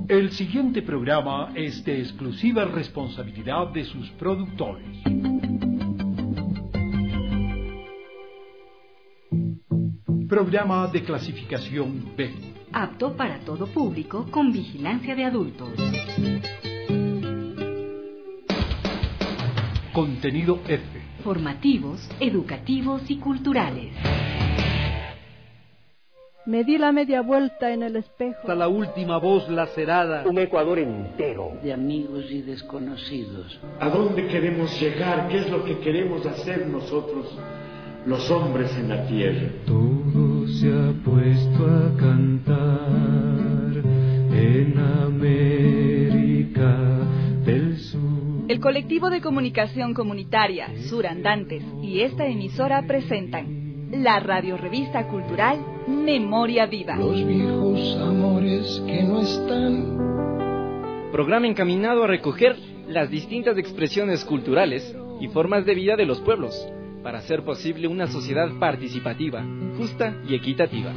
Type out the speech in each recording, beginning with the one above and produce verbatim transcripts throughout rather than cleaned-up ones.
El siguiente programa es de exclusiva responsabilidad de sus productores. Programa de clasificación B. Apto para todo público con vigilancia de adultos. Contenido F. Formativos, educativos y culturales. Me di la media vuelta en el espejo. Hasta la última voz lacerada. Un Ecuador entero. De amigos y desconocidos. ¿A dónde queremos llegar? ¿Qué es lo que queremos hacer nosotros, los hombres en la tierra? Todo se ha puesto a cantar en América del Sur. El colectivo de comunicación comunitaria Surandantes y esta emisora presentan la radiorrevista cultural Memoria Viva. Los viejos amores que no están. Programa encaminado a recoger las distintas expresiones culturales y formas de vida de los pueblos, para hacer posible una sociedad participativa, justa y equitativa.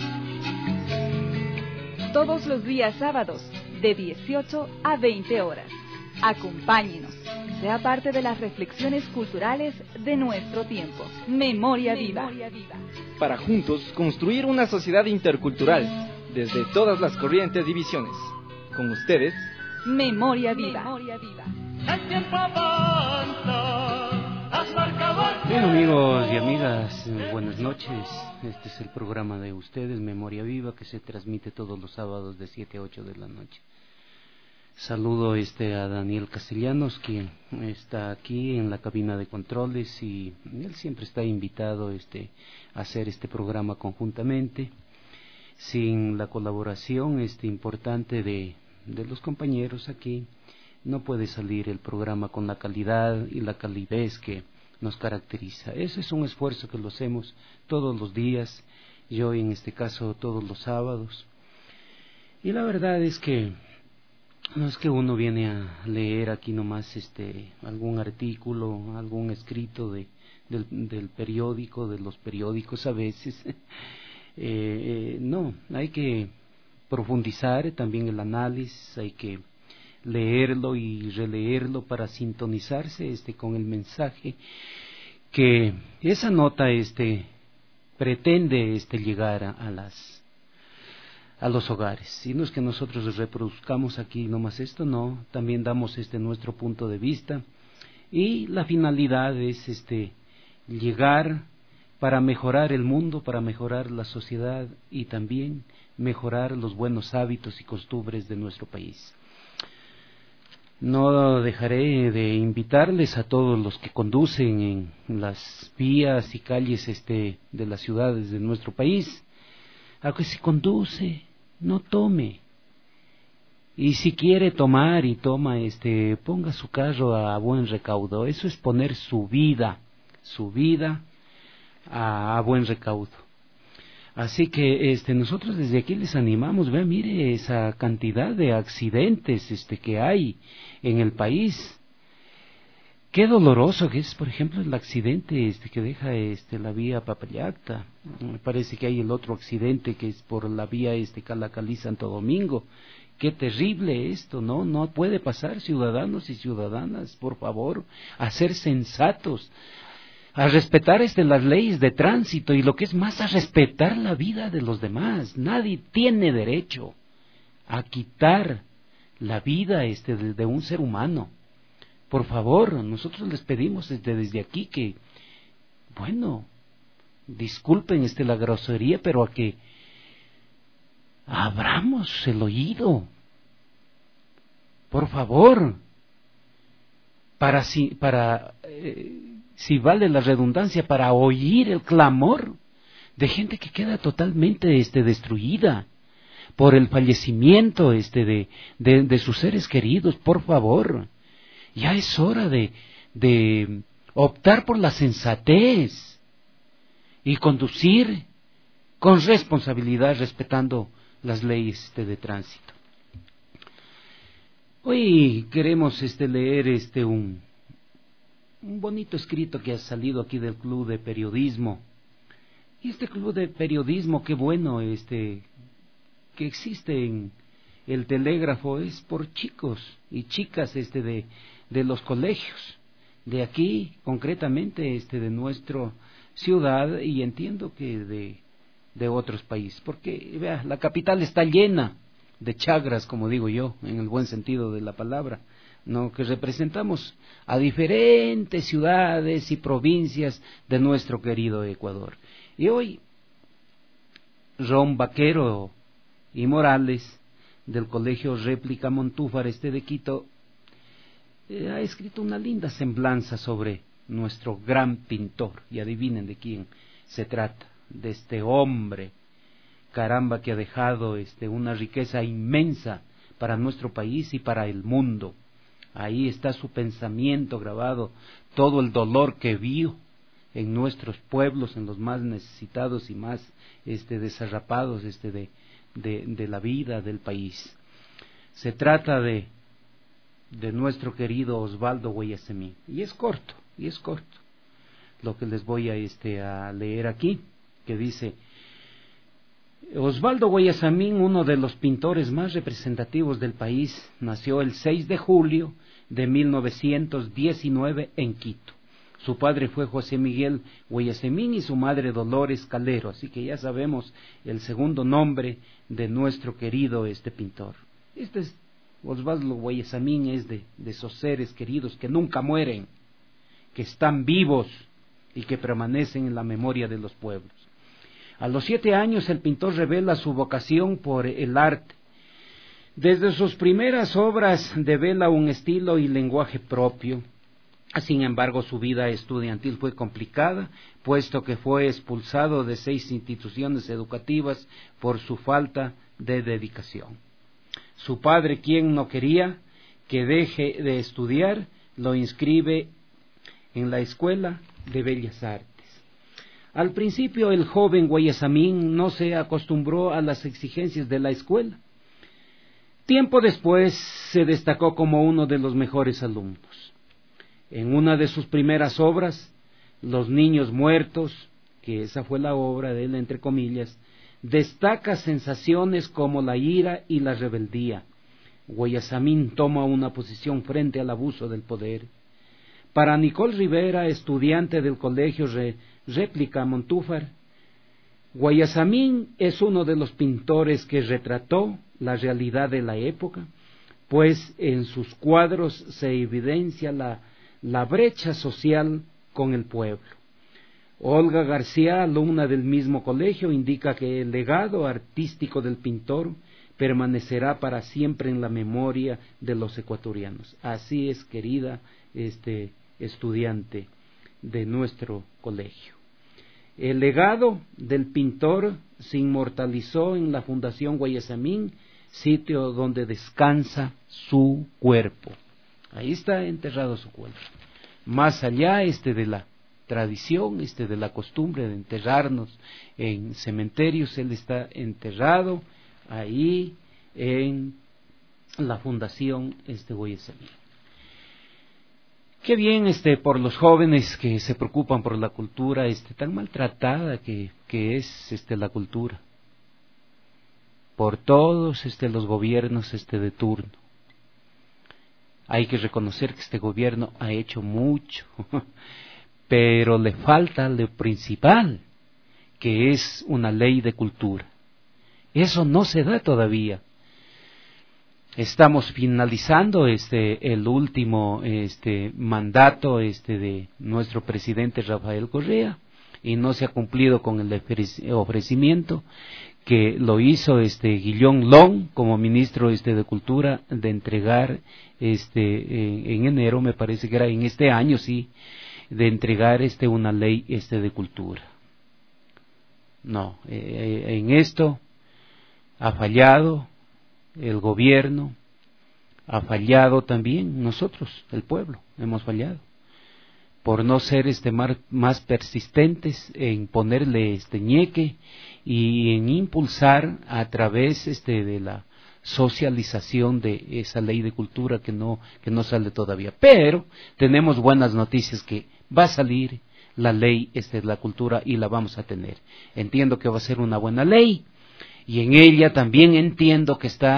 Todos los días sábados, de dieciocho a veinte horas. Acompáñenos. Sea parte de las reflexiones culturales de nuestro tiempo. Memoria Viva. Para juntos construir una sociedad intercultural desde todas las corrientes y visiones. Con ustedes, Memoria Viva. El tiempo avanza, has marcado el Bien, amigos y amigas, buenas noches. Este es el programa de ustedes, Memoria Viva, que se transmite todos los sábados de siete a ocho de la noche. Saludo este a Daniel Castellanos, quien está aquí en la cabina de controles, y él siempre está invitado este a hacer este programa conjuntamente. Sin la colaboración este importante de, de los compañeros aquí, no puede salir el programa con la calidad y la calidez que nos caracteriza. Ese es un esfuerzo que lo hacemos todos los días, yo en este caso todos los sábados. Y la verdad es que no es que uno viene a leer aquí nomás este algún artículo, algún escrito de, del, del periódico, de los periódicos a veces. eh, eh, no, hay que profundizar también el análisis, hay que leerlo y releerlo para sintonizarse este con el mensaje que esa nota este pretende este llegar a, a las a los hogares. Y no es que nosotros reproduzcamos aquí nomás esto, no, también damos este nuestro punto de vista, y la finalidad es este llegar para mejorar el mundo, para mejorar la sociedad y también mejorar los buenos hábitos y costumbres de nuestro país. No dejaré de invitarles a todos los que conducen en las vías y calles este de las ciudades de nuestro país a que si conduce no tome, y si quiere tomar y toma este ponga su carro a buen recaudo. Eso es poner su vida su vida a, a buen recaudo. Así que este nosotros desde aquí les animamos, vean, mire esa cantidad de accidentes este que hay en el país. Qué doloroso que es, por ejemplo, el accidente este que deja este la vía Papayacta. Me parece que hay el otro accidente que es por la vía este Calacalí Santo Domingo. Qué terrible esto, ¿no? No puede pasar, ciudadanos y ciudadanas, por favor, a ser sensatos, a respetar este las leyes de tránsito, y lo que es más, a respetar la vida de los demás. Nadie tiene derecho a quitar la vida este de, de un ser humano. Por favor, nosotros les pedimos desde, desde aquí que, bueno, disculpen este la grosería, pero a que abramos el oído, por favor, para si, para, eh, si vale la redundancia, para oír el clamor de gente que queda totalmente este destruida por el fallecimiento este de, de, de sus seres queridos. Por favor, ya es hora de, de optar por la sensatez y conducir con responsabilidad, respetando las leyes este, de tránsito. Hoy queremos este, leer este un, un bonito escrito que ha salido aquí del Club de Periodismo. Y este Club de Periodismo, qué bueno este que existe en, el telégrafo es por chicos y chicas este de, de los colegios, de aquí concretamente este de nuestra ciudad, y entiendo que de, de otros países, porque vea, la capital está llena de chagras, como digo yo, en el buen sentido de la palabra, ¿no? Que representamos a diferentes ciudades y provincias de nuestro querido Ecuador. Y hoy Ron Vaquero y Morales, del Colegio Réplica Montúfar este de Quito, eh, ha escrito una linda semblanza sobre nuestro gran pintor, y adivinen de quién se trata, de este hombre, caramba, que ha dejado este, una riqueza inmensa para nuestro país y para el mundo. Ahí está su pensamiento grabado, todo el dolor que vio en nuestros pueblos, en los más necesitados y más este, desarrapados este, de, de, de la vida del país. Se trata de, de nuestro querido Osvaldo Guayasamín, y es corto, y es corto lo que les voy a, este, a leer aquí, que dice: Osvaldo Guayasamín, uno de los pintores más representativos del país, nació el seis de julio de mil novecientos diecinueve en Quito. Su padre fue José Miguel Guayasamín y su madre Dolores Calero, así que ya sabemos el segundo nombre de nuestro querido este pintor. Este es Osvaldo Guayasamín, es de, de esos seres queridos que nunca mueren, que están vivos y que permanecen en la memoria de los pueblos. A los siete años el pintor revela su vocación por el arte. Desde sus primeras obras devela un estilo y lenguaje propio. Sin embargo, su vida estudiantil fue complicada, puesto que fue expulsado de seis instituciones educativas por su falta de dedicación. Su padre, quien no quería que deje de estudiar, lo inscribe en la Escuela de Bellas Artes. Al principio el joven Guayasamín no se acostumbró a las exigencias de la escuela. Tiempo después se destacó como uno de los mejores alumnos. En una de sus primeras obras, Los Niños Muertos, que esa fue la obra de él entre comillas, destaca sensaciones como la ira y la rebeldía. Guayasamín toma una posición frente al abuso del poder. Para Nicole Rivera, estudiante del Colegio Re Réplica Montúfar, Guayasamín es uno de los pintores que retrató la realidad de la época, pues en sus cuadros se evidencia la, la brecha social con el pueblo. Olga García, alumna del mismo colegio, indica que el legado artístico del pintor permanecerá para siempre en la memoria de los ecuatorianos. Así es, querida este, estudiante de nuestro colegio. El legado del pintor se inmortalizó en la Fundación Guayasamín, sitio donde descansa su cuerpo. Ahí está enterrado su cuerpo. Más allá este de la tradición, este de la costumbre de enterrarnos en cementerios, él está enterrado ahí en la Fundación este Guayasamín. Qué bien este por los jóvenes que se preocupan por la cultura, este tan maltratada que, que es este la cultura, por todos este los gobiernos este de turno. Hay que reconocer que este gobierno ha hecho mucho, pero le falta lo principal, que es una ley de cultura. Eso no se da todavía. Estamos finalizando este el último este mandato este de nuestro presidente Rafael Correa y no se ha cumplido con el ofrecimiento que lo hizo este Guillón Long como ministro este de Cultura, de entregar este en, en enero, me parece que era en este año, sí, de entregar este una ley este de cultura. No, eh, en esto ha fallado el gobierno, ha fallado también nosotros, el pueblo, hemos fallado por no ser este más, más persistentes en ponerle este ñeque y en impulsar a través este de la socialización de esa ley de cultura que no que no sale todavía. Pero tenemos buenas noticias, que va a salir la ley este de la cultura y la vamos a tener. Entiendo que va a ser una buena ley. Y en ella también entiendo que está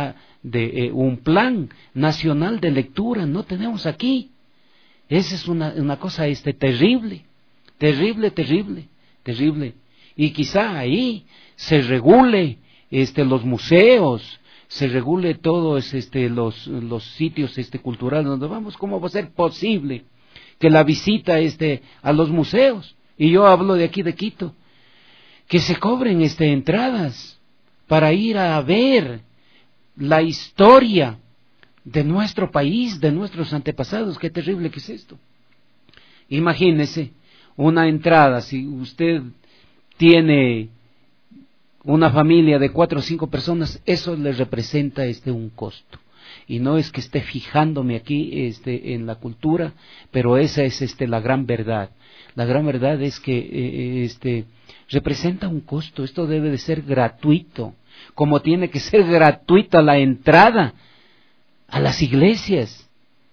de eh, un plan nacional de lectura, no tenemos aquí. Esa es una, una cosa este, terrible, terrible, terrible, terrible. Y quizá ahí se regule este, los museos, se regule todos este, los, los sitios este, culturales donde vamos. ¿Cómo va a ser posible que la visita este, a los museos, y yo hablo de aquí de Quito, que se cobren este, entradas para ir a ver la historia de nuestro país, de nuestros antepasados? Qué terrible que es esto. Imagínese una entrada, si usted tiene una familia de cuatro o cinco personas, eso le representa este un costo. Y no es que esté fijándome aquí este en la cultura, pero esa es este la gran verdad. La gran verdad es que eh, este representa un costo. Esto debe de ser gratuito, como tiene que ser gratuita la entrada a las iglesias.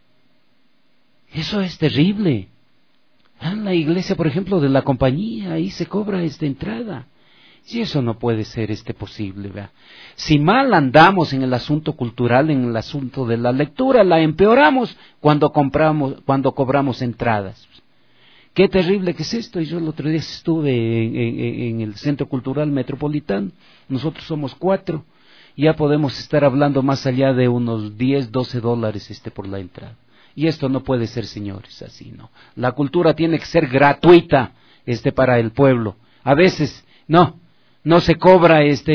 Eso es terrible. En la iglesia, por ejemplo, de la compañía, ahí se cobra esta entrada. Y eso no puede ser este posible, ¿verdad? Si mal andamos en el asunto cultural, en el asunto de la lectura, la empeoramos cuando compramos, cuando cobramos entradas. Qué terrible que es esto. Y yo el otro día estuve en, en, en el Centro Cultural Metropolitano. Nosotros somos cuatro. Ya podemos estar hablando más allá de unos diez, doce dólares este por la entrada. Y esto no puede ser, señores, así no. La cultura tiene que ser gratuita este para el pueblo. A veces no, no se cobra este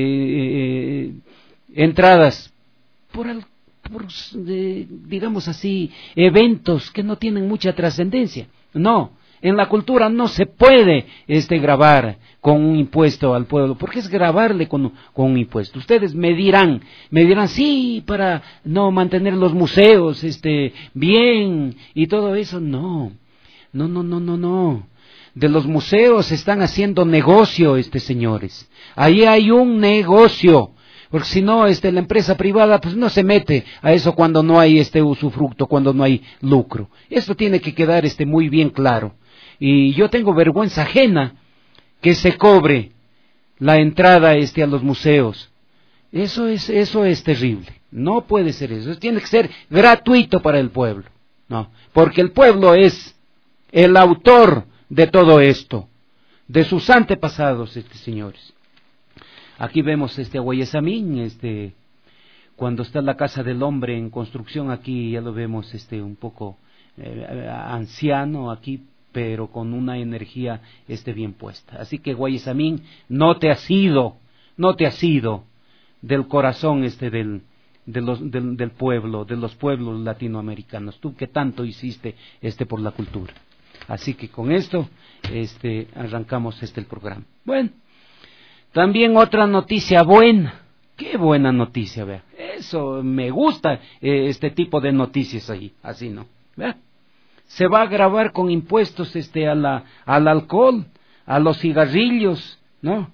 eh, entradas por, al, por eh, digamos así, eventos que no tienen mucha trascendencia. No, en la cultura no se puede este grabar con un impuesto al pueblo, porque es grabarle con, con un impuesto. Ustedes me dirán, me dirán, sí, para no mantener los museos este bien y todo eso. No, no, no, no, no, no. De los museos están haciendo negocio, este señores. Ahí hay un negocio. Porque si no, este, la empresa privada pues no se mete a eso cuando no hay este usufructo, cuando no hay lucro. Esto tiene que quedar este muy bien claro. Y yo tengo vergüenza ajena que se cobre la entrada este a los museos. Eso es eso es terrible. No puede ser eso. Eso tiene que ser gratuito para el pueblo. No, porque el pueblo es el autor de todo esto, de sus antepasados, este señores. Aquí vemos este Guayasamín, este cuando está la casa del hombre en construcción, aquí ya lo vemos este un poco eh, anciano aquí, pero con una energía este bien puesta. Así que Guayasamín, no te has ido, no te has ido del corazón este del de los, del, del pueblo, de los pueblos latinoamericanos. Tú que tanto hiciste este por la cultura. Así que con esto este arrancamos este el programa. Bueno. También otra noticia buena. Qué buena noticia, vea. Eso, me gusta eh, este tipo de noticias ahí, así, ¿no? ¿Vea? Se va a grabar con impuestos este a la al alcohol, a los cigarrillos, ¿no?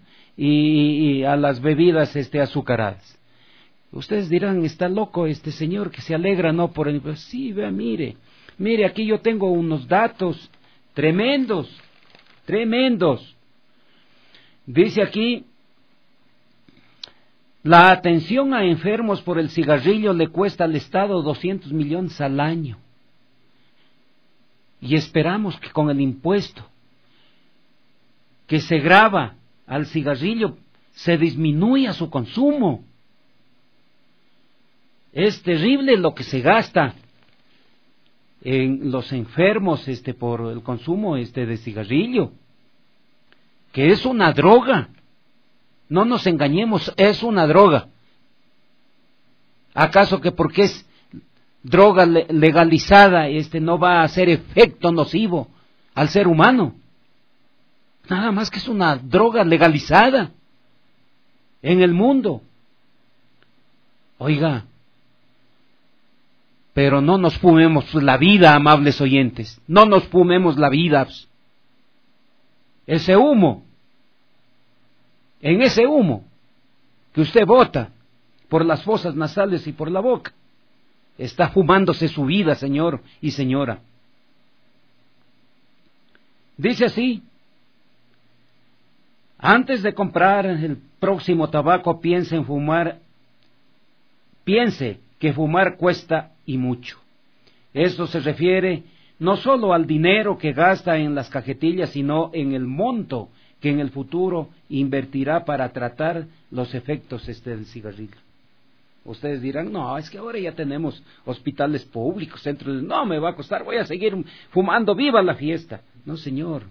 Y, y a las bebidas este azucaradas. Ustedes dirán, está loco este señor que se alegra, ¿no? Por el... Pues sí, vea, mire, mire, aquí yo tengo unos datos tremendos, tremendos. Dice aquí, la atención a enfermos por el cigarrillo le cuesta al Estado doscientos millones al año. Y esperamos que con el impuesto que se grava al cigarrillo se disminuya su consumo. Es terrible lo que se gasta en los enfermos este por el consumo este de cigarrillo, que es una droga. No nos engañemos, es una droga. ¿Acaso que porque es droga legalizada este no va a hacer efecto nocivo al ser humano? Nada más que es una droga legalizada en el mundo. Oiga, pero no nos fumemos la vida, amables oyentes. No nos fumemos la vida. Ese humo, en ese humo que usted bota por las fosas nasales y por la boca, está fumándose su vida, señor y señora. Dice así: antes de comprar el próximo tabaco, piensa en fumar Piense que fumar cuesta y mucho. Esto se refiere no solo al dinero que gasta en las cajetillas, sino en el monto que en el futuro invertirá para tratar los efectos este del cigarrillo. Ustedes dirán, no, es que ahora ya tenemos hospitales públicos, centros de... No, me va a costar, voy a seguir fumando, viva la fiesta. No, señor.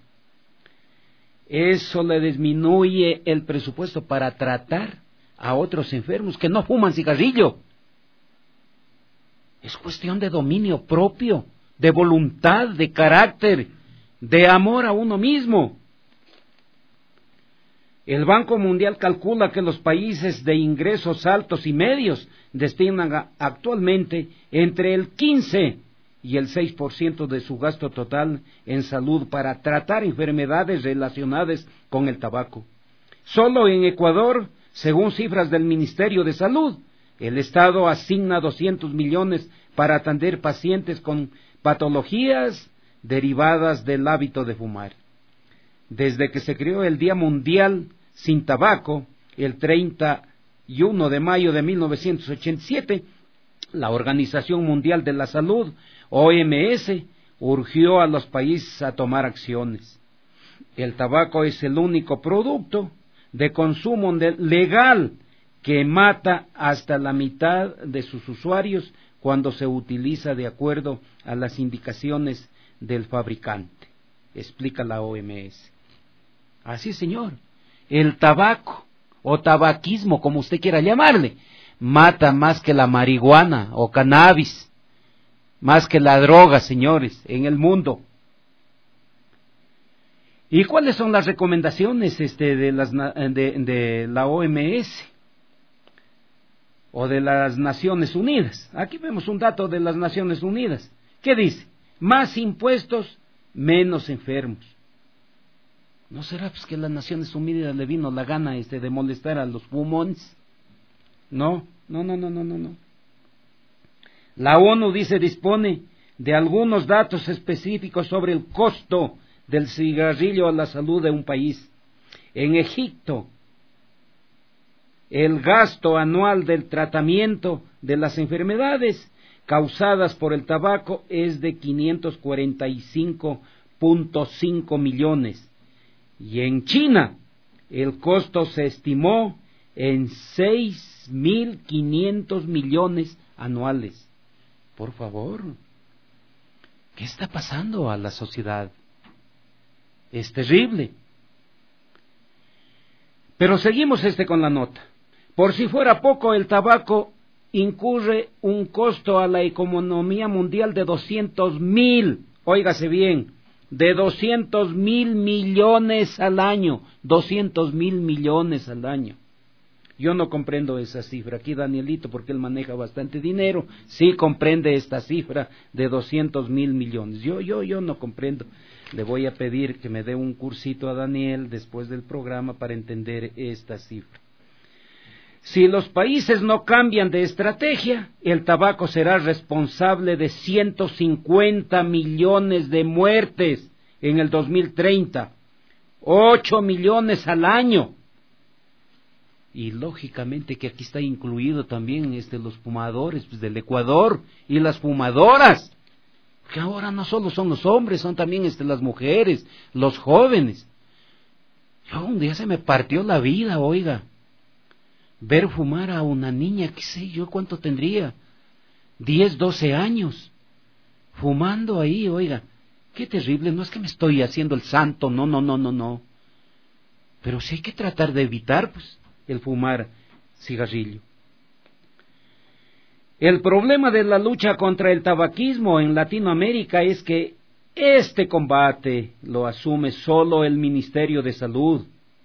Eso le disminuye el presupuesto para tratar a otros enfermos que no fuman cigarrillo. Es cuestión de dominio propio, de voluntad, de carácter, de amor a uno mismo. El Banco Mundial calcula que los países de ingresos altos y medios destinan a, actualmente entre el quince y el seis por ciento de su gasto total en salud para tratar enfermedades relacionadas con el tabaco. Solo en Ecuador, según cifras del Ministerio de Salud, el Estado asigna doscientos millones para atender pacientes con patologías derivadas del hábito de fumar. Desde que se creó el Día Mundial sin Tabaco, el treinta y uno de mayo de mil novecientos ochenta y siete, la Organización Mundial de la Salud, O M S, urgió a los países a tomar acciones. El tabaco es el único producto de consumo legal que mata hasta la mitad de sus usuarios cuando se utiliza de acuerdo a las indicaciones del fabricante, explica la O M S. Así, señor, el tabaco o tabaquismo, como usted quiera llamarle, mata más que la marihuana o cannabis, más que la droga, señores, en el mundo. ¿Y cuáles son las recomendaciones este, de, las, de, de la O M S o de las Naciones Unidas? Aquí vemos un dato de las Naciones Unidas. ¿Qué dice? Más impuestos, menos enfermos. ¿No será pues que las Naciones Unidas le vino la gana este, de molestar a los fumones? No, no, no, no, no, no, no. La ONU dice dispone de algunos datos específicos sobre el costo del cigarrillo a la salud de un país. En Egipto, el gasto anual del tratamiento de las enfermedades causadas por el tabaco es de quinientos cuarenta y cinco punto cinco millones. Y en China, el costo se estimó en seis mil quinientos millones anuales. Por favor, ¿qué está pasando a la sociedad? Es terrible. Pero seguimos este con la nota. Por si fuera poco, el tabaco incurre un costo a la economía mundial de doscientos mil, óigase bien, de doscientos mil millones al año, doscientos mil millones al año. Yo no comprendo esa cifra. Aquí Danielito, porque él maneja bastante dinero, sí comprende esta cifra de doscientos mil millones. Yo, yo, yo no comprendo. Le voy a pedir que me dé un cursito a Daniel después del programa para entender esta cifra. Si los países no cambian de estrategia, el tabaco será responsable de ciento cincuenta millones de muertes en el dos mil treinta, ocho millones al año. Y lógicamente que aquí está incluido también este, los fumadores pues, del Ecuador y las fumadoras, que ahora no solo son los hombres, son también este, las mujeres, los jóvenes. Yo un día se me partió la vida, oiga, ver fumar a una niña, qué sé yo, ¿cuánto tendría? diez, doce años, fumando ahí, oiga, qué terrible. No es que me estoy haciendo el santo, no, no, no, no, no, pero sí hay que tratar de evitar, pues, el fumar cigarrillo. El problema de la lucha contra el tabaquismo en Latinoamérica es que este combate lo asume solo el Ministerio de Salud.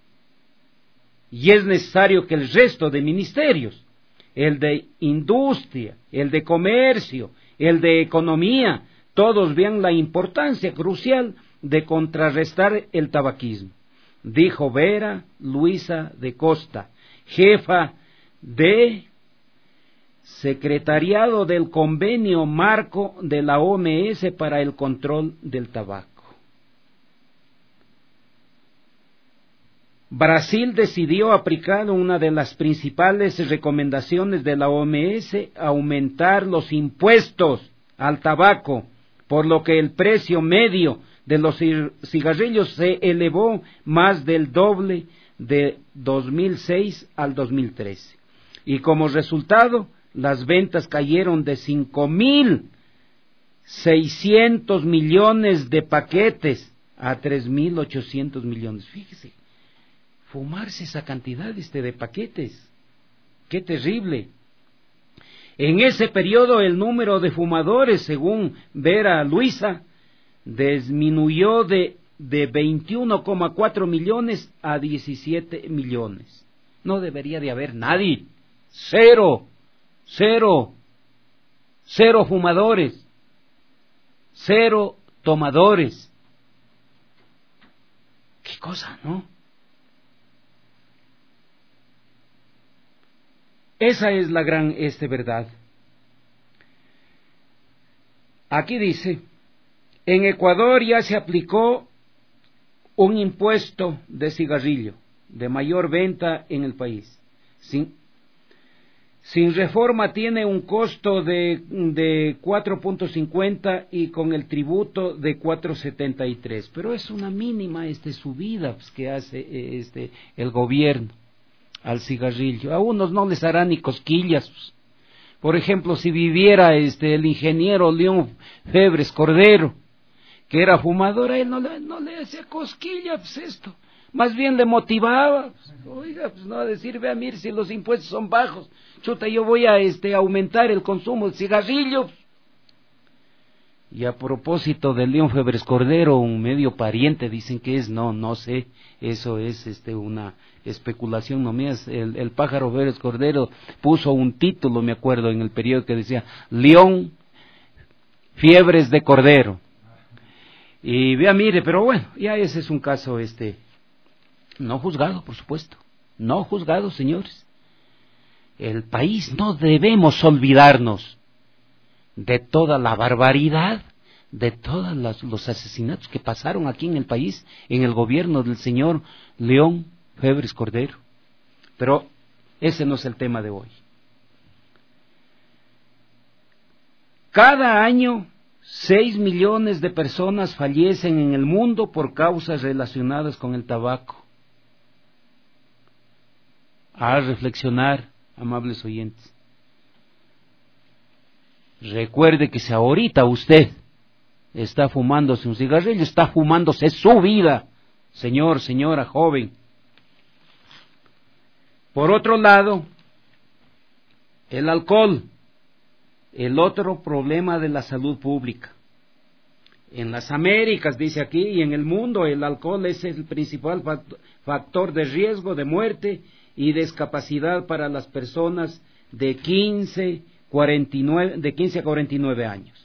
Y es necesario que el resto de ministerios, el de Industria, el de Comercio, el de Economía, todos vean la importancia crucial de contrarrestar el tabaquismo, dijo Vera Luisa de Costa, jefa de Secretariado del Convenio Marco de la O M S para el Control del Tabaco. Brasil decidió aplicar una de las principales recomendaciones de la O M S, aumentar los impuestos al tabaco, por lo que el precio medio de los cigarrillos se elevó más del doble de dos mil seis al dos mil trece. Y como resultado, las ventas cayeron de cinco mil seiscientos millones de paquetes a tres mil ochocientos millones. Fíjese, fumarse esa cantidad este, de paquetes. ¡Qué terrible! En ese periodo el número de fumadores, según Vera Luisa, disminuyó de, de veintiuno coma cuatro millones a diecisiete millones. No debería de haber nadie. Cero, cero, cero fumadores, cero tomadores. ¿Qué cosa, no? Esa es la gran este verdad. Aquí dice, en Ecuador ya se aplicó un impuesto de cigarrillo de mayor venta en el país. Sin, sin reforma tiene un costo de, de cuatro punto cincuenta y con el tributo de cuatro punto setenta y tres. Pero es una mínima este, subida pues, que hace este, el gobierno al cigarrillo. A unos no les hará ni cosquillas. Por ejemplo, si viviera este el ingeniero León Febres Cordero, que era fumador, a él no le, no le hacía cosquillas pues esto. Más bien le motivaba. Pues, oiga, pues no a decir, vea, mire, si los impuestos son bajos, chuta, yo voy a este aumentar el consumo de cigarrillo. Y a propósito de León Febres Cordero, un medio pariente dicen que es, no, no sé, eso es este una especulación, no mía, el, el pájaro Febres Cordero puso un título, me acuerdo, en el periódico que decía, León Fiebres de Cordero. Y vea, mire, pero bueno, ya ese es un caso, este, no juzgado, por supuesto, no juzgado, señores. El país no debemos olvidarnos de toda la barbaridad, de todos los, los asesinatos que pasaron aquí en el país, en el gobierno del señor León Febres Cordero. Pero ese no es el tema de hoy. Cada año, seis millones de personas fallecen en el mundo por causas relacionadas con el tabaco. A reflexionar, amables oyentes. Recuerde que si ahorita usted está fumándose un cigarrillo, está fumándose su vida, señor, señora, joven. Por otro lado, el alcohol, el otro problema de la salud pública. En las Américas, dice aquí, y en el mundo, el alcohol es el principal factor de riesgo de muerte y discapacidad para las personas de quince, cuarenta y nueve, de quince a cuarenta y nueve años.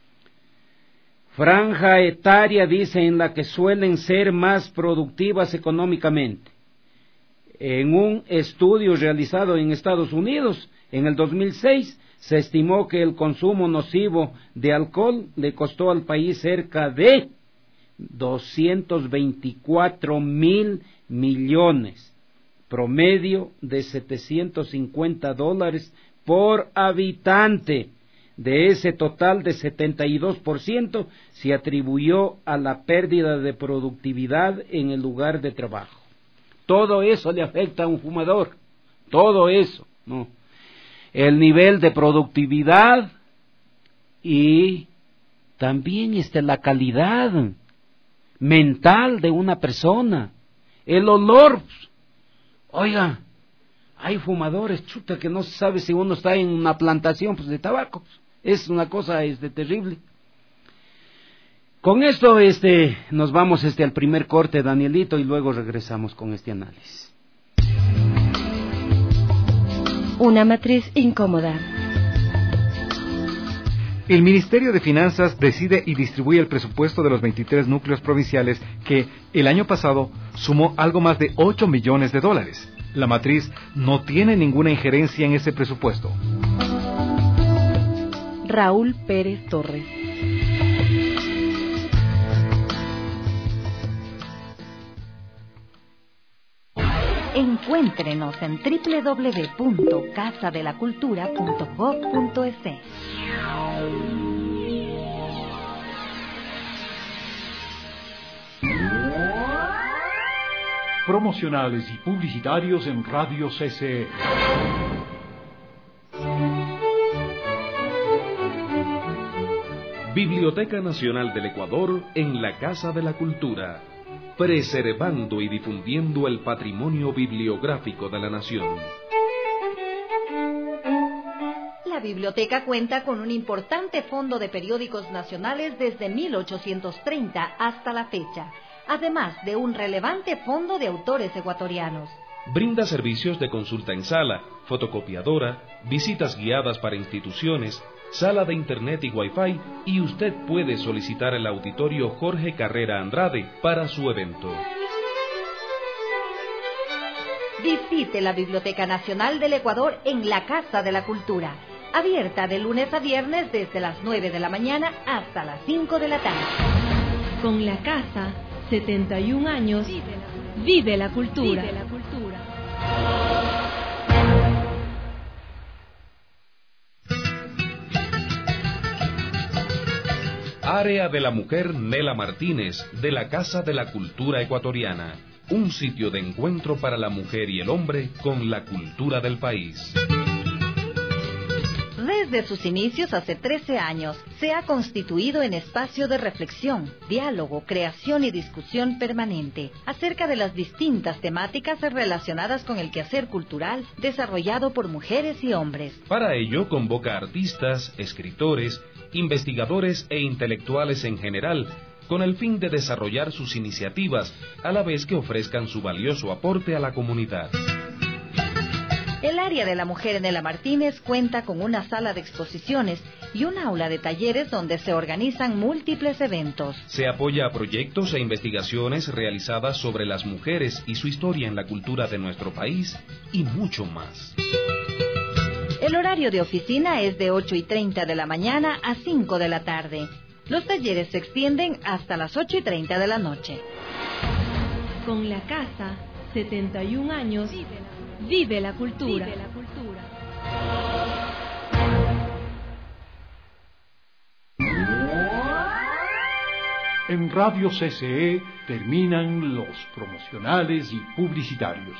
Franja etaria, dice, en la que suelen ser más productivas económicamente. En un estudio realizado en Estados Unidos, en el dos mil seis, se estimó que el consumo nocivo de alcohol le costó al país cerca de doscientos veinticuatro mil millones, promedio de setecientos cincuenta dólares por habitante. De ese total de setenta y dos por ciento se atribuyó a la pérdida de productividad en el lugar de trabajo. Todo eso le afecta a un fumador, todo eso, ¿no? El nivel de productividad y también este, la calidad mental de una persona, el olor. Oiga, hay fumadores, chuta, que no se sabe si uno está en una plantación pues, de tabaco. Es una cosa este, terrible. Con esto este, nos vamos este, al primer corte, Danielito, y luego regresamos con este análisis. Una matriz incómoda. El Ministerio de Finanzas decide y distribuye el presupuesto de los veintitrés núcleos provinciales que el año pasado sumó algo más de ocho millones de dólares. La matriz no tiene ninguna injerencia en ese presupuesto. Raúl Pérez Torres. Encuéntrenos en doble u doble u doble u punto casa de la cultura punto gob punto es. Promocionales y publicitarios en Radio C C E. Biblioteca Nacional del Ecuador en la Casa de la Cultura, preservando y difundiendo el patrimonio bibliográfico de la nación. La biblioteca cuenta con un importante fondo de periódicos nacionales desde mil ochocientos treinta hasta la fecha, además de un relevante fondo de autores ecuatorianos. Brinda servicios de consulta en sala, fotocopiadora, visitas guiadas para instituciones, sala de internet y wifi, y usted puede solicitar el auditorio Jorge Carrera Andrade para su evento. Visite la Biblioteca Nacional del Ecuador en la Casa de la Cultura, abierta de lunes a viernes desde las nueve de la mañana hasta las cinco de la tarde. Con la casa, setenta y un años, vive la cultura. Vive la cultura. Área de la Mujer Nela Martínez, de la Casa de la Cultura Ecuatoriana. Un sitio de encuentro para la mujer y el hombre con la cultura del país. Desde sus inicios hace trece años, se ha constituido en espacio de reflexión, diálogo, creación y discusión permanente acerca de las distintas temáticas relacionadas con el quehacer cultural desarrollado por mujeres y hombres. Para ello convoca artistas, escritores, investigadores e intelectuales en general, con el fin de desarrollar sus iniciativas, a la vez que ofrezcan su valioso aporte a la comunidad. El área de la mujer Nela Martínez cuenta con una sala de exposiciones y un aula de talleres donde se organizan múltiples eventos. Se apoya a proyectos e investigaciones realizadas sobre las mujeres y su historia en la cultura de nuestro país y mucho más. El horario de oficina es de ocho y treinta de la mañana a cinco de la tarde. Los talleres se extienden hasta las ocho y treinta de la noche. Con la casa, setenta y un años, vive la cultura. Vive la cultura. En Radio C C E terminan los promocionales y publicitarios.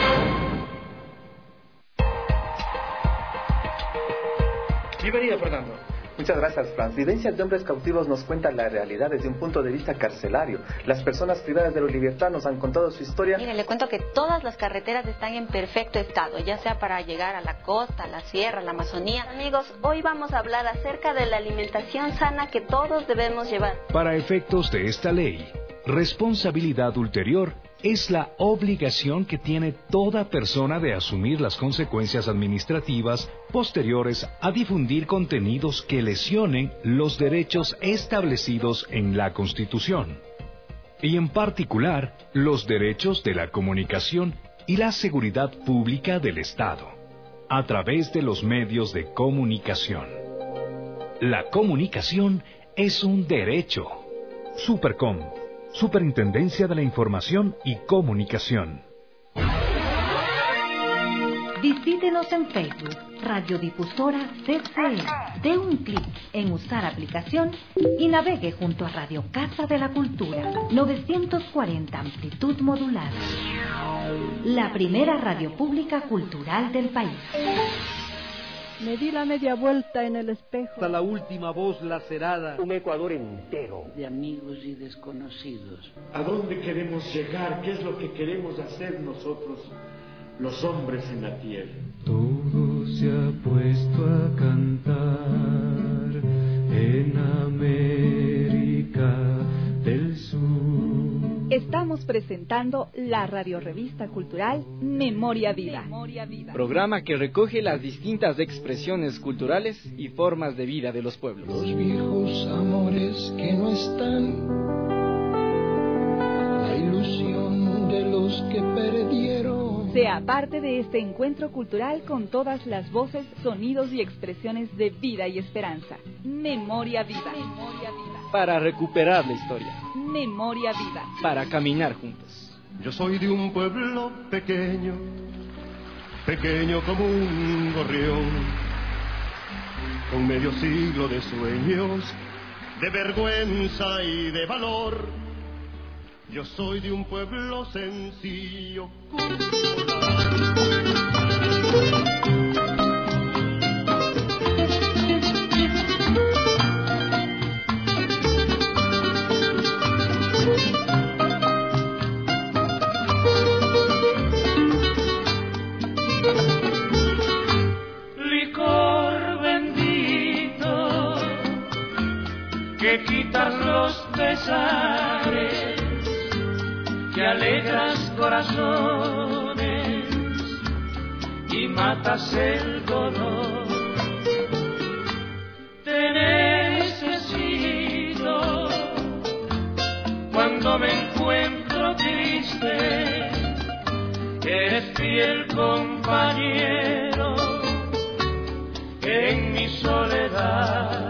Bienvenido, Fernando. Muchas gracias, Franz. Vivencias de hombres cautivos nos cuentan la realidad desde un punto de vista carcelario. Las personas privadas de la libertad nos han contado su historia. Mire, le cuento que todas las carreteras están en perfecto estado, ya sea para llegar a la costa, a la sierra, a la Amazonía. Amigos, hoy vamos a hablar acerca de la alimentación sana que todos debemos llevar. Para efectos de esta ley, responsabilidad ulterior es la obligación que tiene toda persona de asumir las consecuencias administrativas posteriores a difundir contenidos que lesionen los derechos establecidos en la Constitución, y en particular los derechos de la comunicación y la seguridad pública del Estado, a través de los medios de comunicación. La comunicación es un derecho. Supercom, Superintendencia de la Información y Comunicación. Visítenos en Facebook, Radiodifusora C C E. Dé un clic en Usar aplicación y navegue junto a Radio Casa de la Cultura, novecientos cuarenta amplitud modulada. La primera radio pública cultural del país. Me di la media vuelta en el espejo. Hasta la última voz lacerada. Un Ecuador entero de amigos y desconocidos. ¿A dónde queremos llegar? ¿Qué es lo que queremos hacer nosotros, los hombres en la tierra? Todo se ha puesto a cantar en América del Sur. Estamos presentando la radiorevista cultural Memoria Viva. Programa que recoge las distintas expresiones culturales y formas de vida de los pueblos. Los viejos amores que no están, la ilusión de los que perdieron. Sea parte de este encuentro cultural con todas las voces, sonidos y expresiones de vida y esperanza. Memoria Viva. Memoria Viva. Para recuperar la historia. Memoria Viva. Para caminar juntos. Yo soy de un pueblo pequeño, pequeño como un gorrión, con medio siglo de sueños, de vergüenza y de valor. Yo soy de un pueblo sencillo, licor bendito que quitas los pesares, que alegras corazones y matas el dolor. Te necesito cuando me encuentro triste, eres fiel compañero en mi soledad.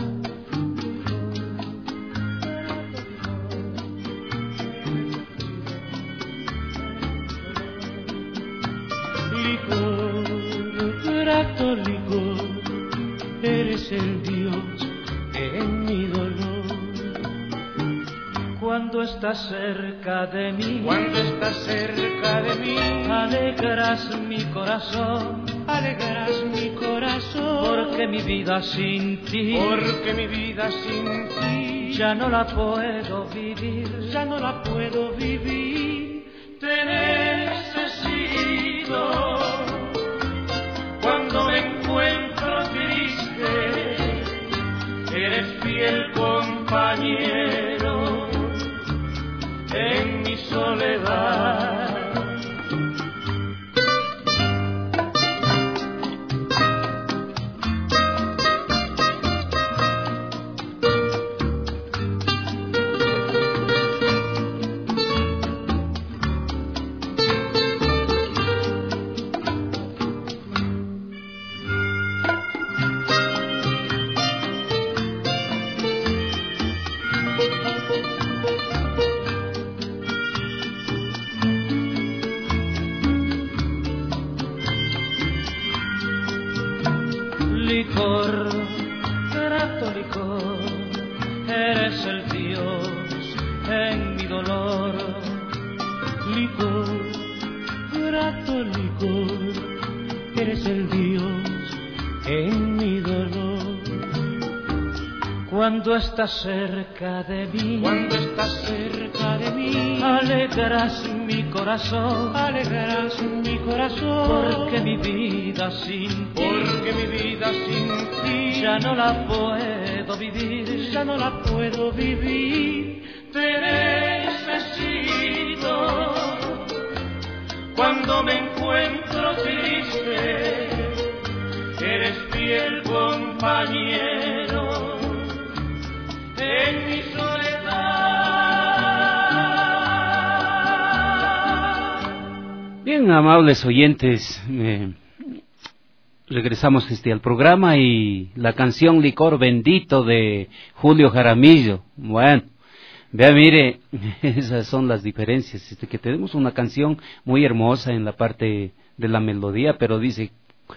Grato licor, eres el Dios en mi dolor. Cuando estás cerca de mí, cuando estás cerca de mí, alegras mi corazón, alegras mi corazón. Porque mi vida sin ti, porque mi vida sin ti, ya no la puedo vivir, ya no la puedo vivir. Te necesito cuando me encuentro triste, eres fiel compañero en mi soledad. Licor, grato licor, eres el Dios en mi dolor. Licor, grato licor, eres el Dios en mi dolor. Cuando estás cerca de mí, cuando estás cerca de mí, alegras mi corazón, alegras mi corazón. Porque mi vida sin ti, porque mi vida sin ti, ya no la puedo vivir, ya no la puedo vivir. Te necesito cuando me encuentro triste, eres fiel compañero en mi soledad. Bien, amables oyentes, eh, regresamos este al programa y la canción Licor Bendito de Julio Jaramillo. Bueno, vea, mire, esas son las diferencias, este, que tenemos una canción muy hermosa en la parte de la melodía, pero dice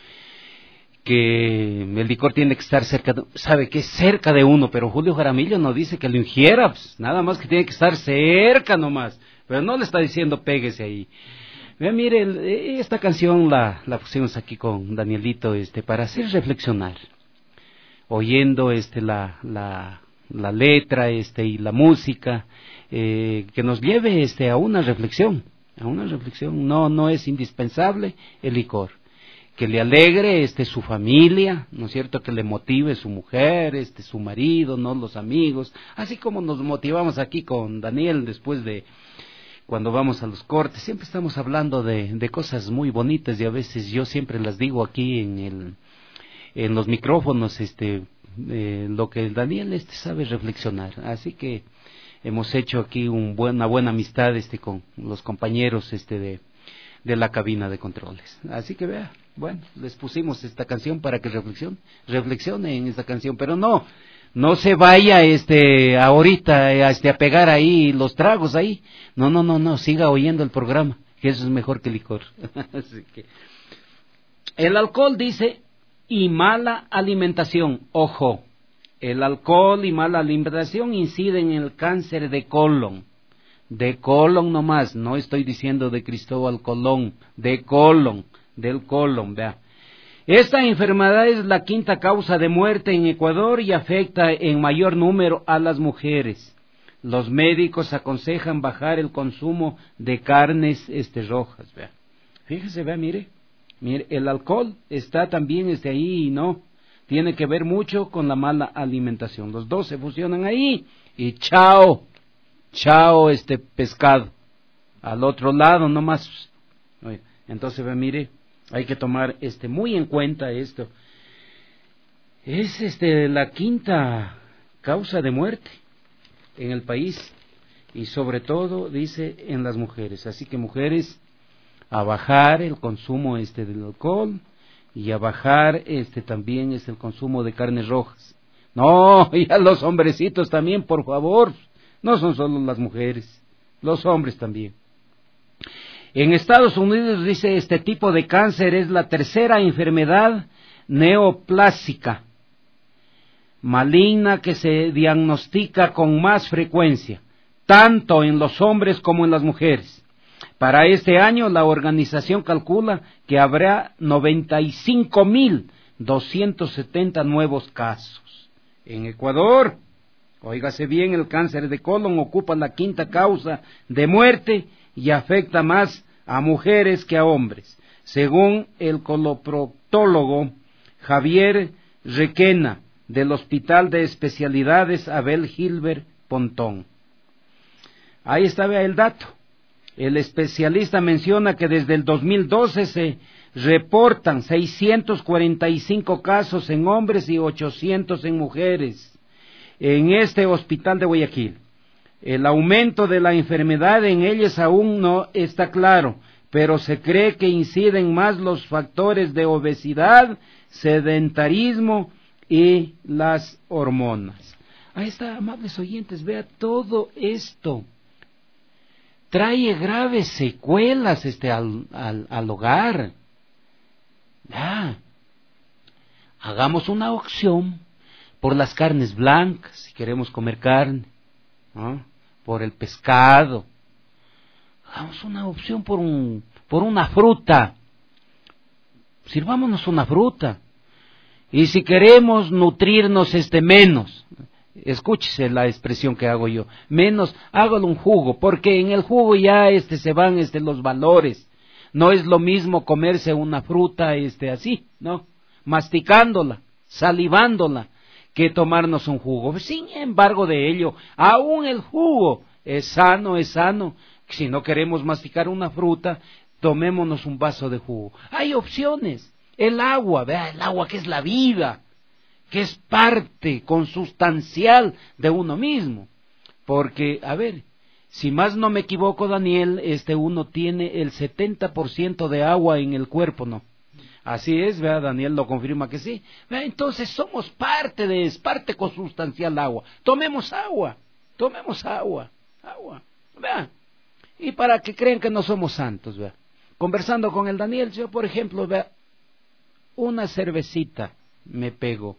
que el licor tiene que estar cerca de, sabe que es cerca de uno, pero Julio Jaramillo no dice que lo ingiera, pues, nada más que tiene que estar cerca nomás, pero no le está diciendo péguese ahí. Vea, mire, esta canción la, la pusimos aquí con Danielito, este, para hacer reflexionar, oyendo este la, la, la letra, este, y la música, eh, que nos lleve este a una reflexión, a una reflexión. No, no es indispensable el licor, que le alegre este su familia, ¿no es cierto?, que le motive su mujer, este su marido, no los amigos, así como nos motivamos aquí con Daniel después de cuando vamos a los cortes, siempre estamos hablando de, de cosas muy bonitas y a veces yo siempre las digo aquí en el en los micrófonos, este eh, lo que Daniel este sabe reflexionar, así que hemos hecho aquí un buen, una buena amistad este con los compañeros este de de la cabina de controles, así que vea, bueno, les pusimos esta canción para que reflexionen, reflexionen en esta canción, pero no, no se vaya este ahorita este, a pegar ahí los tragos ahí. No, no, no, no, siga oyendo el programa, que eso es mejor que licor. Así que, el alcohol dice, y mala alimentación, ojo, el alcohol y mala alimentación inciden en el cáncer de colon, de colon nomás, no estoy diciendo de Cristóbal Colón, de colon, del colon, vea. Esta enfermedad es la quinta causa de muerte en Ecuador y afecta en mayor número a las mujeres. Los médicos aconsejan bajar el consumo de carnes este, rojas, vea. Fíjese, vea, mire, mire, el alcohol está también este, ahí, ¿no? Tiene que ver mucho con la mala alimentación. Los dos se fusionan ahí y chao, chao este pescado. Al otro lado nomás. Entonces, vea, mire, hay que tomar este muy en cuenta esto. Es este la quinta causa de muerte en el país y sobre todo dice en las mujeres. Así que mujeres, a bajar el consumo este del alcohol y a bajar este también este el consumo de carnes rojas. No, y a los hombrecitos también, por favor. No son solo las mujeres, los hombres también. En Estados Unidos dice este tipo de cáncer es la tercera enfermedad neoplásica maligna que se diagnostica con más frecuencia, tanto en los hombres como en las mujeres. Para este año la organización calcula que habrá noventa y cinco mil doscientos setenta nuevos casos. En Ecuador, óigase bien, el cáncer de colon ocupa la quinta causa de muerte y afecta más a mujeres que a hombres, según el coloproctólogo Javier Requena del Hospital de Especialidades Abel Gilbert Pontón. Ahí está, vea el dato. El especialista menciona que desde el dos mil doce se reportan seiscientos cuarenta y cinco casos en hombres y ochocientos en mujeres en este hospital de Guayaquil. El aumento de la enfermedad en ellas aún no está claro, pero se cree que inciden más los factores de obesidad, sedentarismo y las hormonas. Ahí está, amables oyentes, vea todo esto. Trae graves secuelas este al, al, al hogar. Ah, hagamos una opción por las carnes blancas, si queremos comer carne, ¿no? Por el pescado. Hagamos una opción por un, por una fruta. Sirvámonos una fruta. Y si queremos nutrirnos este menos, escúchese la expresión que hago yo, menos, hágalo un jugo, porque en el jugo ya este se van este los valores. No es lo mismo comerse una fruta este así, ¿no? Masticándola, salivándola, que tomarnos un jugo. Sin embargo de ello, aún el jugo es sano, es sano. Si no queremos masticar una fruta, tomémonos un vaso de jugo. Hay opciones. El agua, vea, el agua que es la vida, que es parte consustancial de uno mismo. Porque, a ver, si más no me equivoco, Daniel, este uno tiene el setenta por ciento de agua en el cuerpo, ¿no? Así es, vea, Daniel lo confirma que sí. Vea, entonces somos parte de, es parte consustancial agua. Tomemos agua, tomemos agua, agua, vea. Y para que crean que no somos santos, vea. Conversando con el Daniel, yo, por ejemplo, vea, una cervecita me pego,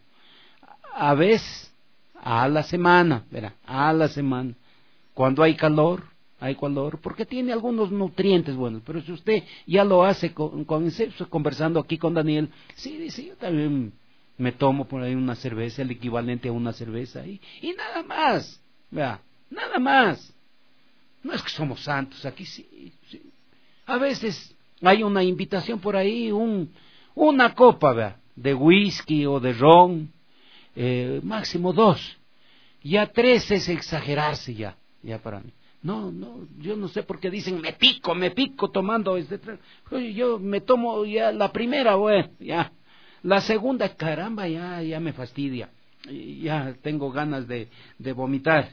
a veces, a la semana, verá, a la semana. Cuando hay calor, hay calor, porque tiene algunos nutrientes buenos, pero si usted ya lo hace con, con conversando aquí con Daniel, sí, dice, yo también me tomo por ahí una cerveza, el equivalente a una cerveza, y, y nada más, vea, nada más. No es que somos santos, aquí sí, sí. A veces hay una invitación por ahí, un, una copa, vea, de whisky o de ron, eh, máximo dos, ya tres es exagerarse ya, ya para mí. No, no, yo no sé por qué dicen me pico, me pico tomando este, oye, yo me tomo ya la primera, bueno, ya, la segunda, caramba, ya, ya me fastidia, ya tengo ganas de, de vomitar.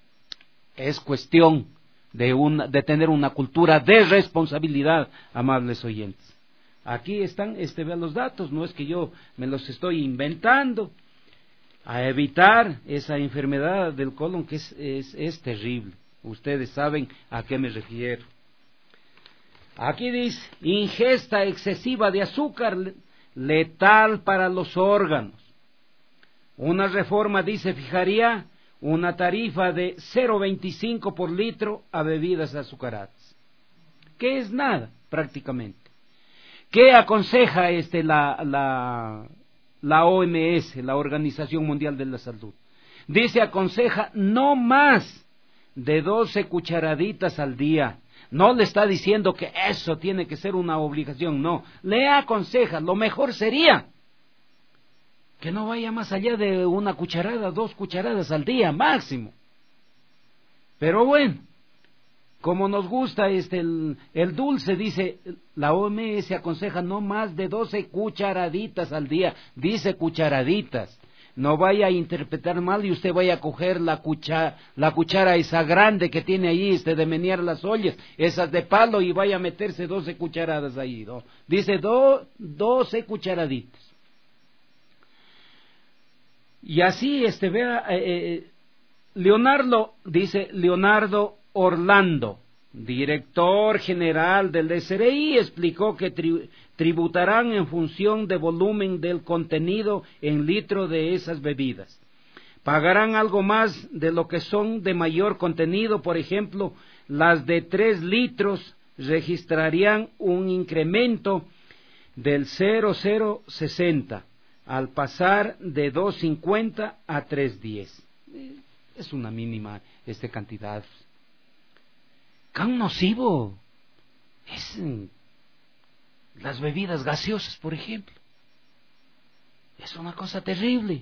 Es cuestión de una, de tener una cultura de responsabilidad, amables oyentes. Aquí están, este, vean los datos, no es que yo me los estoy inventando. a evitar esa enfermedad del colon que es, es, es terrible. Ustedes saben a qué me refiero. Aquí dice, ingesta excesiva de azúcar letal para los órganos. Una reforma, dice, fijaría una tarifa de cero coma veinticinco por litro a bebidas azucaradas, que es nada prácticamente. ¿Qué aconseja este la, la, la O M S, la Organización Mundial de la Salud? Dice, aconseja no más de doce cucharaditas al día. No le está diciendo que eso tiene que ser una obligación, no. Le aconseja, lo mejor sería que no vaya más allá de una cucharada, dos cucharadas al día máximo. Pero bueno, como nos gusta este el, el dulce, dice, la O M S aconseja no más de doce cucharaditas al día. Dice cucharaditas. No vaya a interpretar mal y usted vaya a coger la cuchara, la cuchara esa grande que tiene ahí, este de menear las ollas, esas de palo, y vaya a meterse doce cucharadas ahí, ¿no? Dice do, doce cucharaditas. Y así, este, vea, eh, Leonardo, dice Leonardo Orlando, director general del S R I, explicó que tri, tributarán en función de volumen del contenido en litro de esas bebidas. Pagarán algo más de lo que son de mayor contenido, por ejemplo, las de tres litros registrarían un incremento del cero coma cero sesenta al pasar de dos cincuenta a tres diez. Es una mínima esta cantidad. ¿Cuán nocivo es las bebidas gaseosas, por ejemplo? Es una cosa terrible.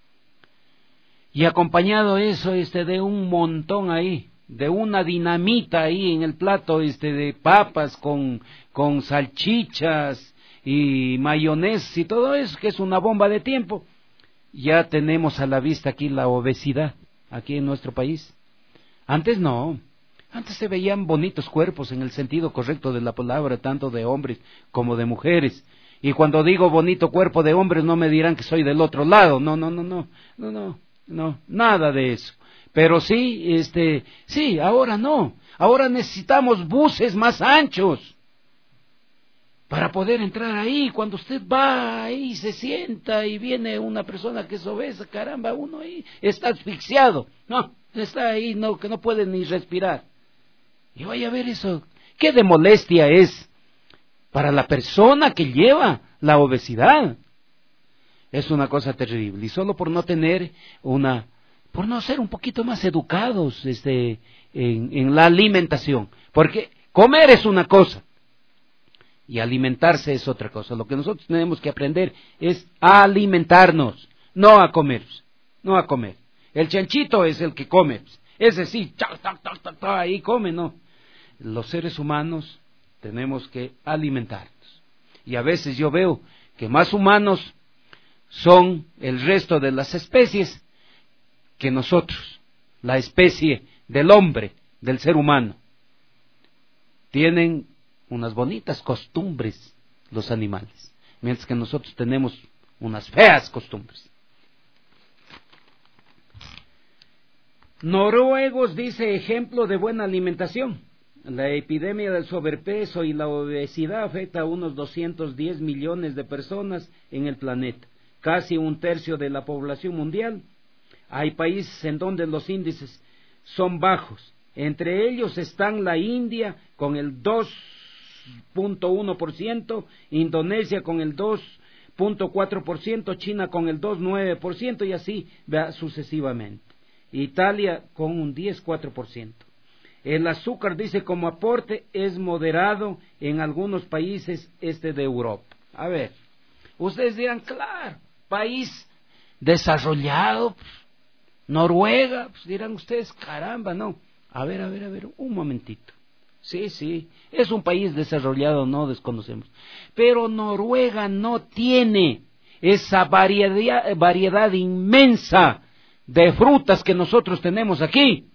Y acompañado eso este de un montón ahí, de una dinamita ahí en el plato este de papas con, con salchichas y mayonesa y todo eso, que es una bomba de tiempo. Ya tenemos a la vista aquí la obesidad, aquí en nuestro país. Antes no. Antes se veían bonitos cuerpos en el sentido correcto de la palabra, tanto de hombres como de mujeres. Y cuando digo bonito cuerpo de hombres, no me dirán que soy del otro lado. No, no, no, no, no, no, no, nada de eso. Pero sí, este, sí, ahora no. Ahora necesitamos buses más anchos para poder entrar ahí. Cuando usted va ahí, se sienta y viene una persona que es obesa, caramba, uno ahí está asfixiado. No, está ahí, no, que no puede ni respirar. Y vaya a ver eso, qué de molestia es para la persona que lleva la obesidad. Es una cosa terrible, y solo por no tener una, por no ser un poquito más educados este, en, en la alimentación, porque comer es una cosa, y alimentarse es otra cosa. Lo que nosotros tenemos que aprender es a alimentarnos, no a comer, no a comer. El chanchito es el que come, ese sí, ta, ta, ta, ta, ta, ahí come, no. Los seres humanos tenemos que alimentarnos. Y a veces yo veo que más humanos son el resto de las especies que nosotros, la especie del hombre, del ser humano. Tienen unas bonitas costumbres los animales, mientras que nosotros tenemos unas feas costumbres. Noruegos, dice, ejemplo de buena alimentación. La epidemia del sobrepeso y la obesidad afecta a unos doscientos diez millones de personas en el planeta, casi un tercio de la población mundial. Hay países en donde los índices son bajos. Entre ellos están la India con el dos punto uno por ciento, Indonesia con el dos punto cuatro por ciento, China con el dos punto nueve por ciento y así sucesivamente. Italia con un diez punto cuatro por ciento. El azúcar, dice, como aporte es moderado en algunos países este de Europa. A ver, ustedes dirán, claro, país desarrollado, pues, Noruega, pues dirán ustedes, caramba, no. A ver, a ver, a ver, un momentito. Sí, sí, es un país desarrollado, no desconocemos. Pero Noruega no tiene esa variedad, variedad inmensa de frutas que nosotros tenemos aquí.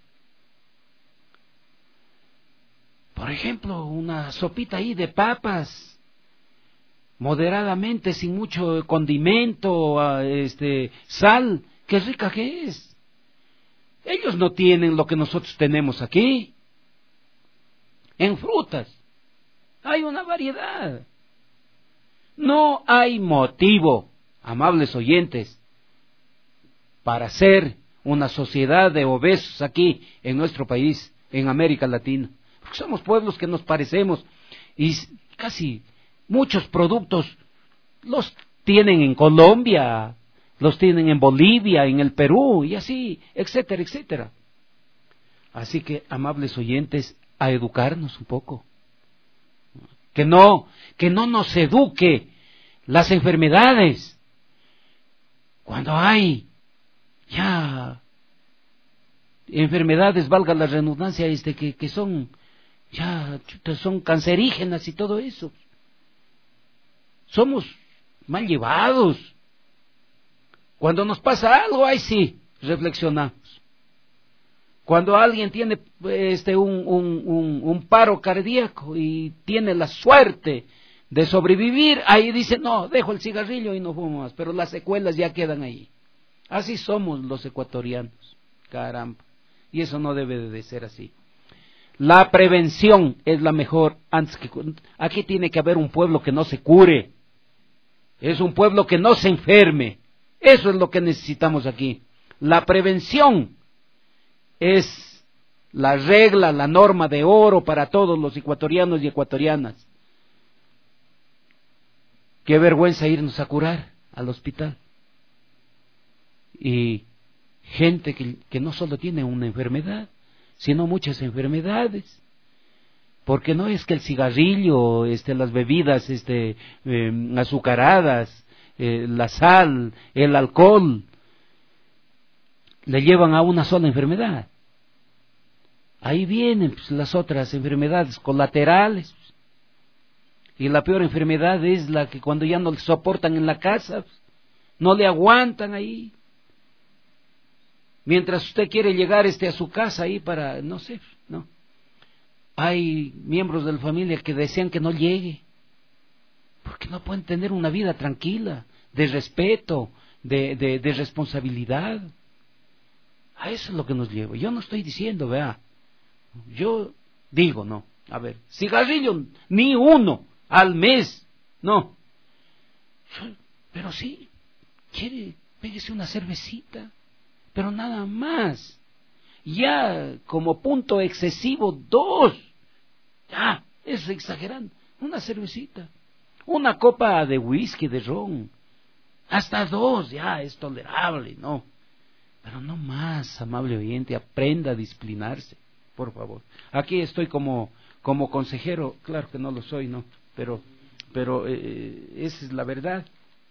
Por ejemplo, una sopita ahí de papas, moderadamente, sin mucho condimento, este, sal, qué rica que es. Ellos no tienen lo que nosotros tenemos aquí. En frutas hay una variedad. No hay motivo, amables oyentes, para ser una sociedad de obesos aquí en nuestro país, en América Latina. Porque somos pueblos que nos parecemos y casi muchos productos los tienen en Colombia, los tienen en Bolivia, en el Perú y así, etcétera, etcétera. Así que, amables oyentes, a educarnos un poco. Que no, que no nos eduque las enfermedades. Cuando hay ya enfermedades, valga la redundancia, este, que, que son ya son cancerígenas y todo eso. Somos mal llevados. Cuando nos pasa algo, ahí sí, reflexionamos. Cuando alguien tiene este un, un, un, un paro cardíaco y tiene la suerte de sobrevivir, ahí dice, no, dejo el cigarrillo y no fumo más, pero las secuelas ya quedan ahí. Así somos los ecuatorianos, caramba, y eso no debe de ser así. La prevención es la mejor. Antes que aquí tiene que haber un pueblo que no se cure, es un pueblo que no se enferme. Eso es lo que necesitamos aquí. La prevención es la regla, la norma de oro para todos los ecuatorianos y ecuatorianas. Qué vergüenza irnos a curar al hospital. Y gente que, que no solo tiene una enfermedad, sino muchas enfermedades. Porque no es que el cigarrillo, este, las bebidas este, eh, azucaradas, eh, la sal, el alcohol, le llevan a una sola enfermedad. Ahí vienen pues, las otras enfermedades colaterales. Y la peor enfermedad es la que cuando ya no le soportan en la casa, no le aguantan ahí. Mientras usted quiere llegar este, a su casa ahí para, no sé, no. Hay miembros de la familia que desean que no llegue. Porque no pueden tener una vida tranquila, de respeto, de, de, de responsabilidad. A eso es lo que nos lleva. Yo no estoy diciendo, vea. Yo digo, no. A ver, cigarrillo, ni uno al mes. No. Pero sí, quiere, péguese una cervecita. Pero nada más. Ya como punto excesivo, dos. Ya, es exagerando. Una cervecita. Una copa de whisky, de ron. Hasta dos, ya es tolerable, ¿no? Pero no más, amable oyente, aprenda a disciplinarse, por favor. Aquí estoy como, como consejero, claro que no lo soy, ¿no? Pero, pero eh, esa es la verdad.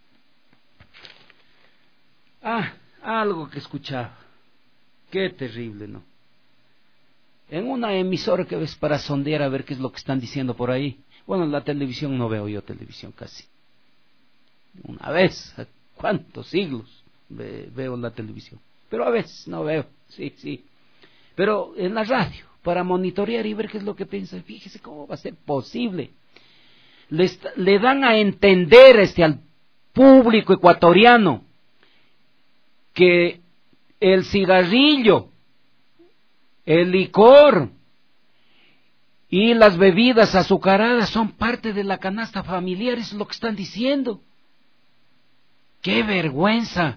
Ah, algo que escuchaba. Qué terrible, ¿no? En una emisora que ves para sondear a ver qué es lo que están diciendo por ahí. Bueno, en la televisión no veo yo televisión casi. Una vez, ¿cuántos siglos ve, veo la televisión? Pero a veces no veo, sí, sí. Pero en la radio, para monitorear y ver qué es lo que piensa. Fíjese cómo va a ser posible. Le, le dan a entender este, al público ecuatoriano que el cigarrillo, el licor y las bebidas azucaradas son parte de la canasta familiar. Eso es lo que están diciendo. ¡Qué vergüenza!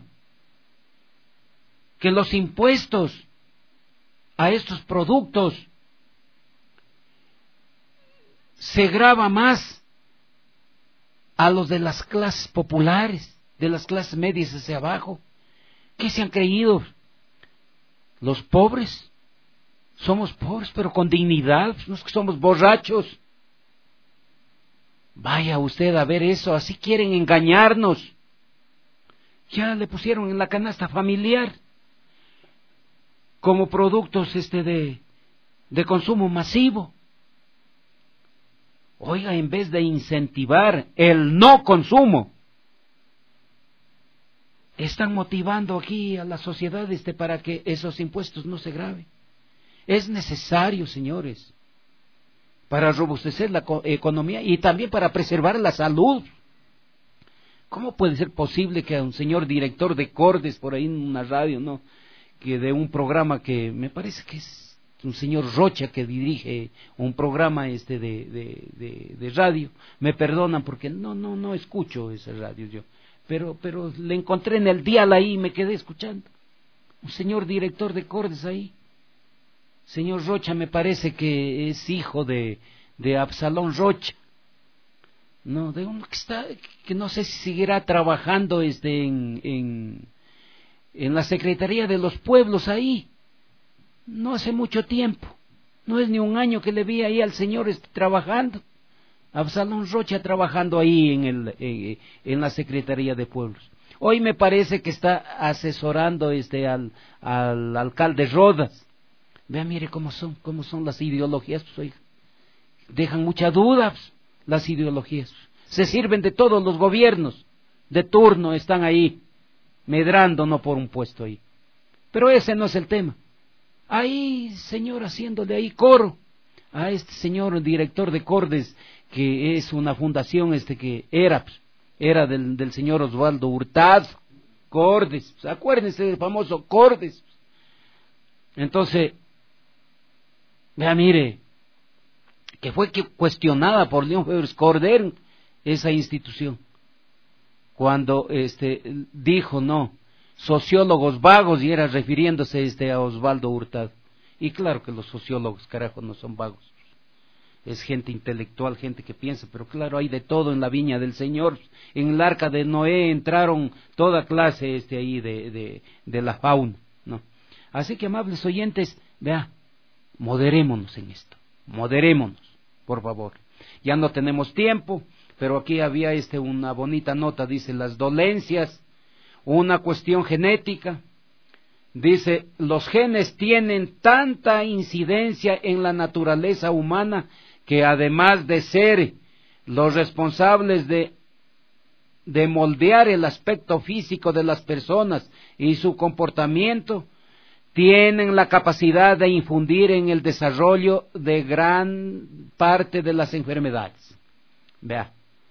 Que los impuestos a estos productos se grava más a los de las clases populares, de las clases medias hacia abajo. ¿Qué se han creído? Los pobres. Somos pobres, pero con dignidad. No es que somos borrachos. Vaya usted a ver eso. Así quieren engañarnos. Ya le pusieron en la canasta familiar como productos este de, de consumo masivo. Oiga, en vez de incentivar el no consumo, están motivando aquí a la sociedad este, para que esos impuestos no se graven. Es necesario, señores, para robustecer la economía y también para preservar la salud. ¿Cómo puede ser posible que a un señor director de Cordes por ahí en una radio, no, que de un programa que me parece que es un señor Rocha que dirige un programa este de, de, de, de radio, me perdonan porque no no no escucho esa radio yo, pero pero le encontré en el dial ahí y me quedé escuchando, un señor director de Cordes ahí, señor Rocha, me parece que es hijo de de Absalón Rocha, no, de uno que está, que no sé si seguirá trabajando este en en en la Secretaría de los Pueblos ahí. No hace mucho tiempo, no es ni un año que le vi ahí al señor este, trabajando, Absalón Rocha trabajando ahí en el eh, en la Secretaría de Pueblos. Hoy me parece que está asesorando este al, al alcalde Rodas. Vea, mire cómo son, cómo son las ideologías, pues, oiga, dejan mucha duda pues, las ideologías. Se sirven de todos los gobiernos de turno, están ahí medrando no por un puesto ahí. Pero ese no es el tema. Ahí, señor, haciéndole ahí coro a este señor director de Cordes, que es una fundación este que era, era del, del señor Osvaldo Hurtado, Cordes, acuérdense del famoso Cordes. Entonces, vea, mire, que fue que cuestionada por León Febres Cordero esa institución, cuando este dijo no, sociólogos vagos, y era refiriéndose este a Osvaldo Hurtado. Y claro que los sociólogos, carajo, no son vagos, es gente intelectual, gente que piensa, pero claro, hay de todo en la viña del Señor. En el arca de Noé entraron toda clase este ahí de, de, de la fauna, ¿no? Así que, amables oyentes, vea, moderémonos en esto, moderémonos, por favor. Ya no tenemos tiempo, pero aquí había este una bonita nota, dice, las dolencias, una cuestión genética, dice, los genes tienen tanta incidencia en la naturaleza humana que además de ser los responsables de, de moldear el aspecto físico de las personas y su comportamiento, tienen la capacidad de infundir en el desarrollo de gran parte de las enfermedades. Vea,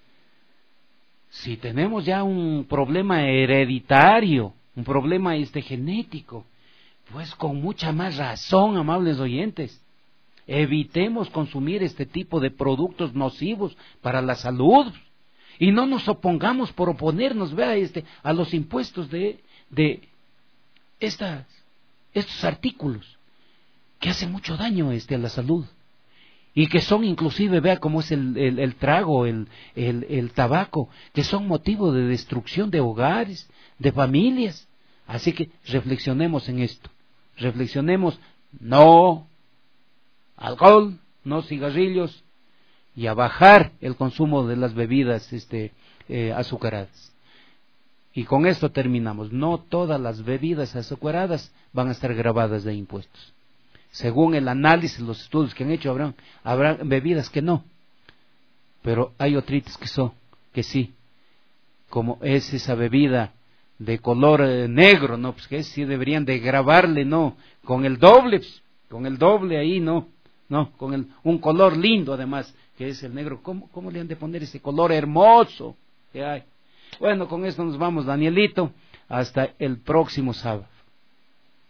si tenemos ya un problema hereditario, un problema este genético, pues con mucha más razón, amables oyentes, evitemos consumir este tipo de productos nocivos para la salud y no nos opongamos por oponernos, vea, este, a los impuestos de, de estas, estos artículos que hacen mucho daño este, a la salud. Y que son inclusive, vea cómo es el, el, el trago, el, el, el tabaco, que son motivo de destrucción de hogares, de familias. Así que reflexionemos en esto, reflexionemos, no alcohol, no cigarrillos, y a bajar el consumo de las bebidas este, eh, azucaradas. Y con esto terminamos, no todas las bebidas azucaradas van a estar grabadas de impuestos. Según el análisis, los estudios que han hecho, habrán, habrán bebidas que no, pero hay otritas que son, que sí, como es esa bebida de color eh, negro, no, pues que sí deberían de grabarle, no, con el doble, con el doble ahí, no, no, con el, un color lindo además, que es el negro. ¿Cómo, cómo le han de poner ese color hermoso que hay? Bueno, con esto nos vamos, Danielito, hasta el próximo sábado.